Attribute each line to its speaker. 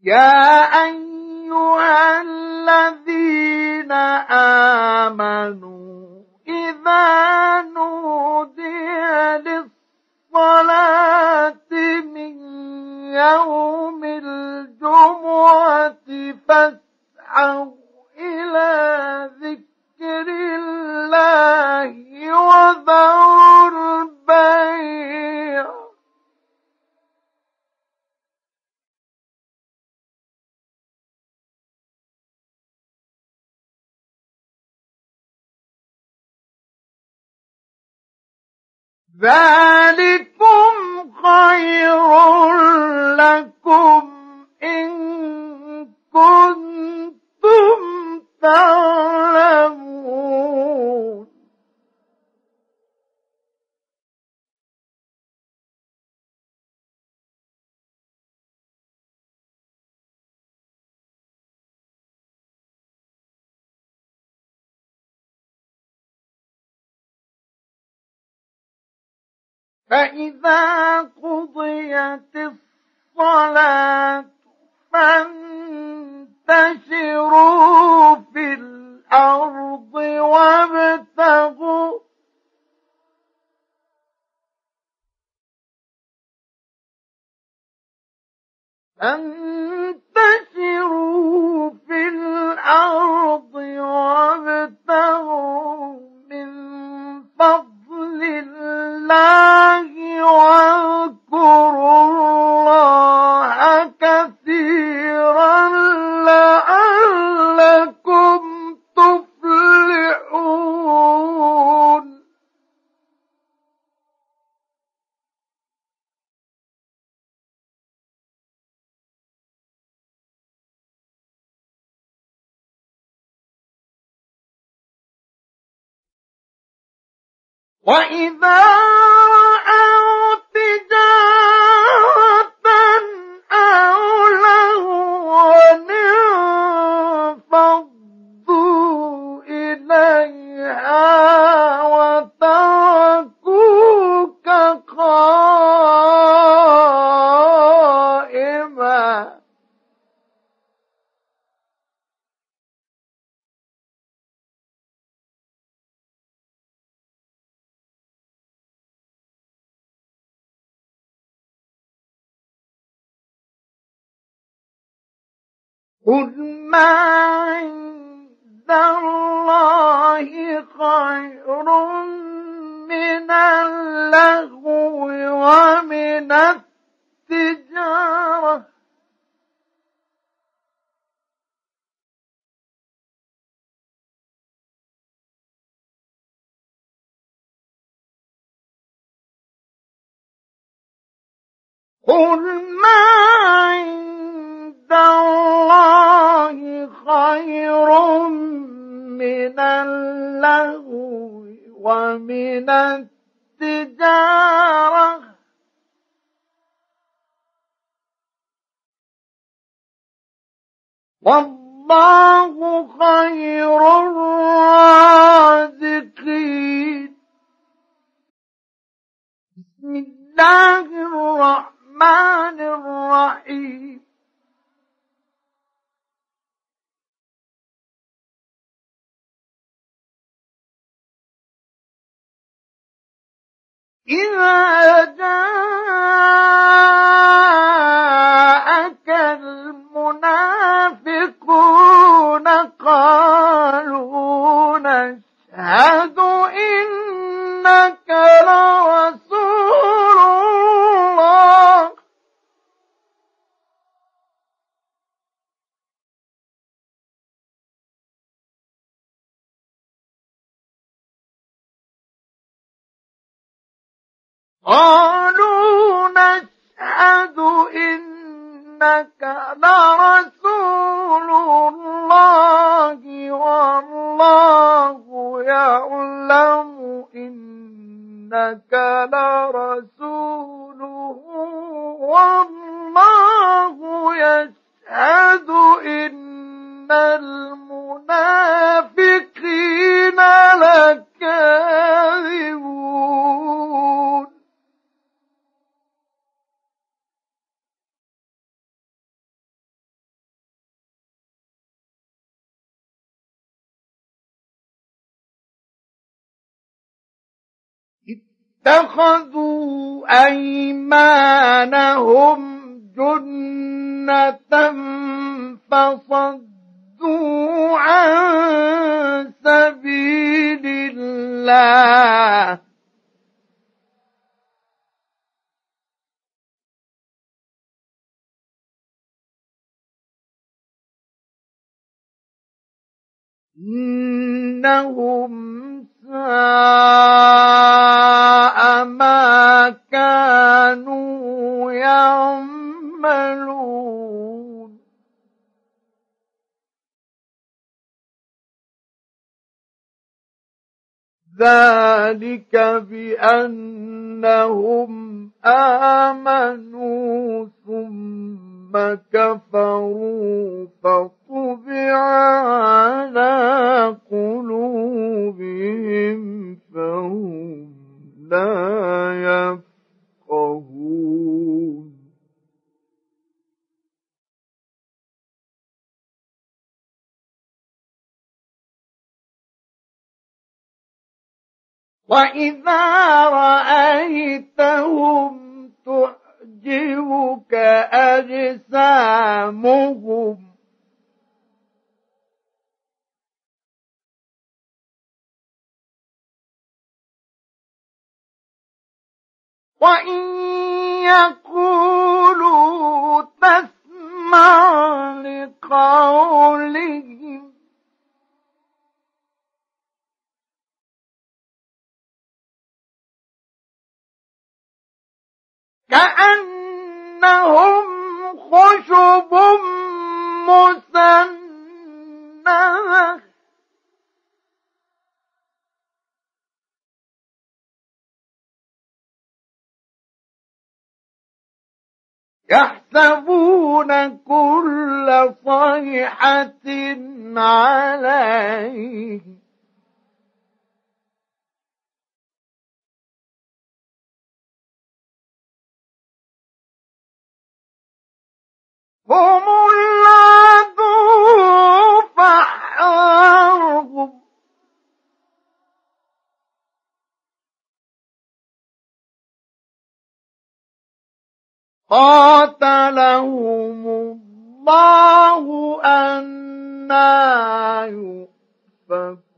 Speaker 1: يا أيها الذين آمنوا إذا نودي للصلاة من يوم الجمعة فاسعوا إلى ذكر الله وذروا البيع ذلكم خير لكم إن كنتم تعلمون فإذا قضيت الصلاة فانتشروا في الأرض وابتغوا من فضل الله واذكروا الله كثيرا لعلكم تفلحون وإذا رأوا تجارة أو لهوا انفضوا إليها وتركوك قائما قل ما عند الله خير من اللهو ومن التجارة قل ما عند الله خير من اللهو ومن التجارة والله خير الرازقين بسم الله الرحمن الرحيم إذا جاءك المنافقون قالوا نشهد إنك لرسول الله قالوا نشهد إنك لرسول الله والله يعلم إنك لرسوله والله يشهد إن المنافقين لكاذبون اتخذوا أيمانهم جنة فصدوا عن سبيل الله إنهم ساء ما كانوا يعملون ذلك بأنهم آمنوا ثم كفروا فطبع على قلوبهم فهم لا يفقهون وإذا رأيتهم تعجبك أجسامهم وإن يقولوا تسمع لقولهم كأنهم خشب مسندة يحسبون كل صيحة عليه هم العدو فاحذرهم قاتلهم الله أنى يؤفكون